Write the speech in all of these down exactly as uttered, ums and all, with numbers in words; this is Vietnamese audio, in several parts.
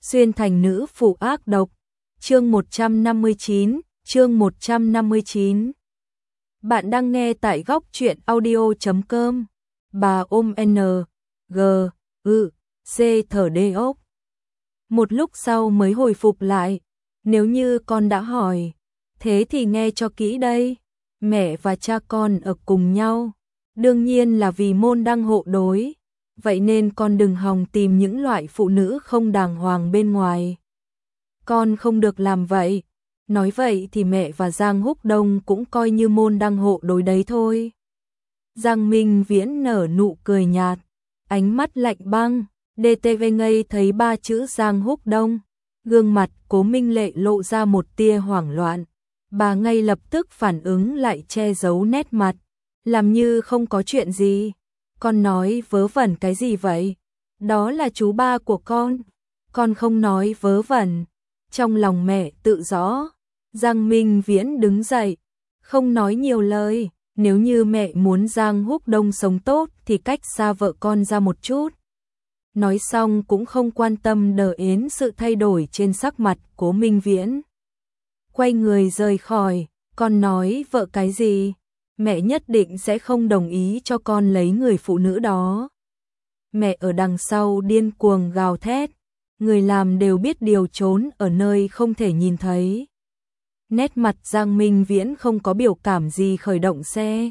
xuyên thành nữ phụ ác độc. Chương một trăm năm mươi chín, chương một trăm năm mươi chín. Bạn đang nghe tại góc truyện audio chấm com. Bà ôm N, G, ư, C thở đê ốc. Một lúc sau mới hồi phục lại. Nếu như con đã hỏi, thế thì nghe cho kỹ đây. Mẹ và cha con ở cùng nhau, đương nhiên là vì môn đăng hộ đối. Vậy nên con đừng hòng tìm những loại phụ nữ không đàng hoàng bên ngoài. Con không được làm vậy. Nói vậy thì mẹ và Giang Húc Đông cũng coi như môn đăng hộ đối đấy thôi. Giang Minh Viễn nở nụ cười nhạt, ánh mắt lạnh băng. đê tê vê ngây thấy ba chữ Giang Húc Đông, gương mặt Cố Minh Lệ lộ ra một tia hoảng loạn. Bà ngay lập tức phản ứng lại, che giấu nét mặt, làm như không có chuyện gì. Con nói vớ vẩn cái gì vậy? Đó là chú ba của con. Con không nói vớ vẩn. Trong lòng mẹ tự rõ. Giang Minh Viễn đứng dậy, không nói nhiều lời. Nếu như mẹ muốn Giang Húc Đông sống tốt thì cách xa vợ con ra một chút. Nói xong cũng không quan tâm đờ yến sự thay đổi trên sắc mặt Cố Minh Viễn. Quay người rời khỏi. Con nói vợ cái gì? Mẹ nhất định sẽ không đồng ý cho con lấy người phụ nữ đó. Mẹ ở đằng sau điên cuồng gào thét. Người làm đều biết điều trốn ở nơi không thể nhìn thấy. Nét mặt Giang Minh Viễn không có biểu cảm gì, khởi động xe.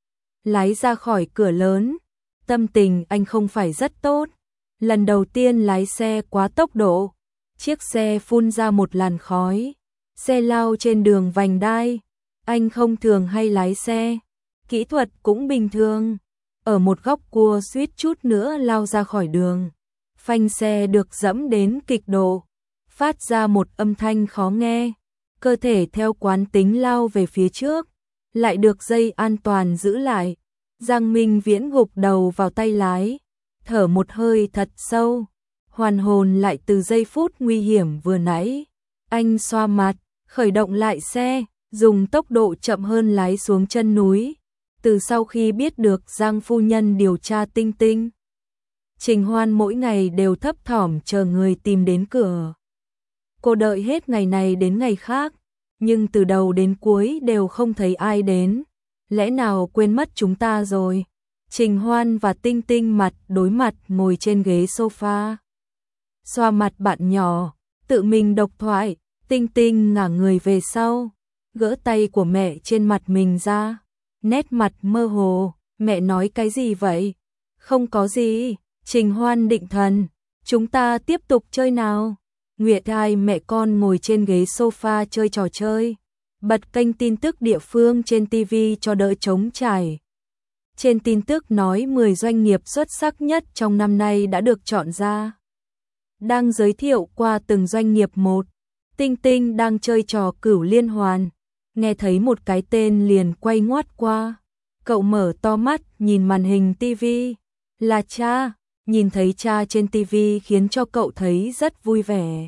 Lái ra khỏi cửa lớn. Tâm tình anh không phải rất tốt. Lần đầu tiên lái xe quá tốc độ. Chiếc xe phun ra một làn khói. Xe lao trên đường vành đai. Anh không thường hay lái xe. Kỹ thuật cũng bình thường. Ở một góc cua suýt chút nữa lao ra khỏi đường. Phanh xe được dẫm đến kịch độ. Phát ra một âm thanh khó nghe. Cơ thể theo quán tính lao về phía trước. Lại được dây an toàn giữ lại. Giang Minh Viễn gục đầu vào tay lái. Thở một hơi thật sâu. Hoàn hồn lại từ giây phút nguy hiểm vừa nãy. Anh xoa mặt, khởi động lại xe. Dùng tốc độ chậm hơn lái xuống chân núi. Từ sau khi biết được Giang phu nhân điều tra Tinh Tinh, Trình Hoan mỗi ngày đều thấp thỏm chờ người tìm đến cửa. Cô đợi hết ngày này đến ngày khác, nhưng từ đầu đến cuối đều không thấy ai đến. Lẽ nào quên mất chúng ta rồi? Trình Hoan và Tinh Tinh mặt đối mặt ngồi trên ghế sofa. Xoa mặt bạn nhỏ, tự mình độc thoại. Tinh Tinh ngả người về sau, gỡ tay của mẹ trên mặt mình ra. Nét mặt mơ hồ. Mẹ nói cái gì vậy? Không có gì. Trình Hoan định thần. Chúng ta tiếp tục chơi nào. Nguyệt hai mẹ con ngồi trên ghế sofa chơi trò chơi. Bật kênh tin tức địa phương trên ti vi cho đỡ trống trải. Trên tin tức nói mười doanh nghiệp xuất sắc nhất trong năm nay đã được chọn ra. Đang giới thiệu qua từng doanh nghiệp một. Tinh Tinh đang chơi trò cửu liên hoàn. Nghe thấy một cái tên liền quay ngoắt qua. Cậu mở to mắt nhìn màn hình ti vi. Là cha. Nhìn thấy cha trên ti vi khiến cho cậu thấy rất vui vẻ.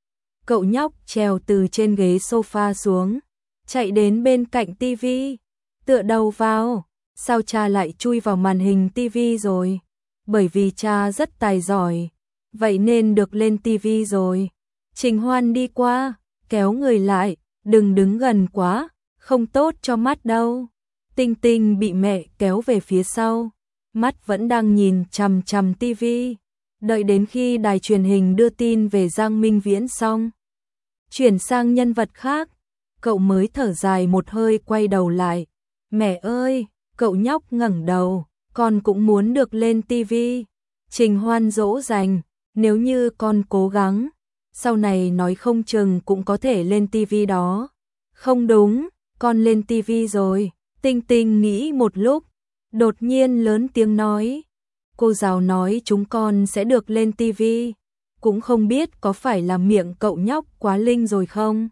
Cậu nhóc trèo từ trên ghế sofa xuống, chạy đến bên cạnh ti vi, tựa đầu vào. Sao cha lại chui vào màn hình ti vi rồi? Bởi vì cha rất tài giỏi, vậy nên được lên ti vi rồi. Trình Hoan đi qua, kéo người lại, đừng đứng gần quá, không tốt cho mắt đâu. Tinh Tinh bị mẹ kéo về phía sau, mắt vẫn đang nhìn chằm chằm ti vi. Đợi đến khi đài truyền hình đưa tin về Giang Minh Viễn xong, chuyển sang nhân vật khác, cậu mới thở dài một hơi quay đầu lại. Mẹ ơi, cậu nhóc ngẩng đầu, con cũng muốn được lên ti vi. Trình Hoan dỗ dành, nếu như con cố gắng, sau này nói không chừng cũng có thể lên ti vi đó. Không đúng, con lên ti vi rồi. Tinh Tinh nghĩ một lúc, đột nhiên lớn tiếng nói. Cô giáo nói chúng con sẽ được lên ti vi. Cũng không biết có phải là miệng cậu nhóc quá linh rồi không?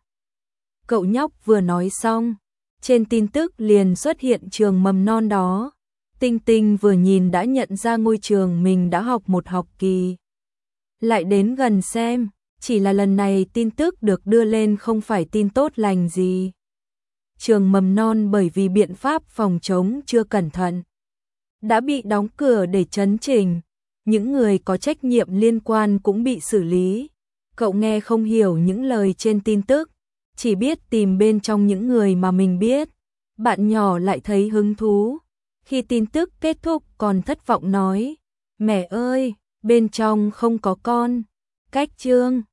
Cậu nhóc vừa nói xong, trên tin tức liền xuất hiện trường mầm non đó. Tinh Tinh vừa nhìn đã nhận ra ngôi trường mình đã học một học kỳ. Lại đến gần xem, chỉ là lần này tin tức được đưa lên không phải tin tốt lành gì. Trường mầm non bởi vì biện pháp phòng chống chưa cẩn thận, đã bị đóng cửa để chấn chỉnh. Những người có trách nhiệm liên quan cũng bị xử lý. Cậu nghe không hiểu những lời trên tin tức, chỉ biết tìm bên trong những người mà mình biết. Bạn nhỏ lại thấy hứng thú. Khi tin tức kết thúc còn thất vọng nói, mẹ ơi, bên trong không có con. Cách chương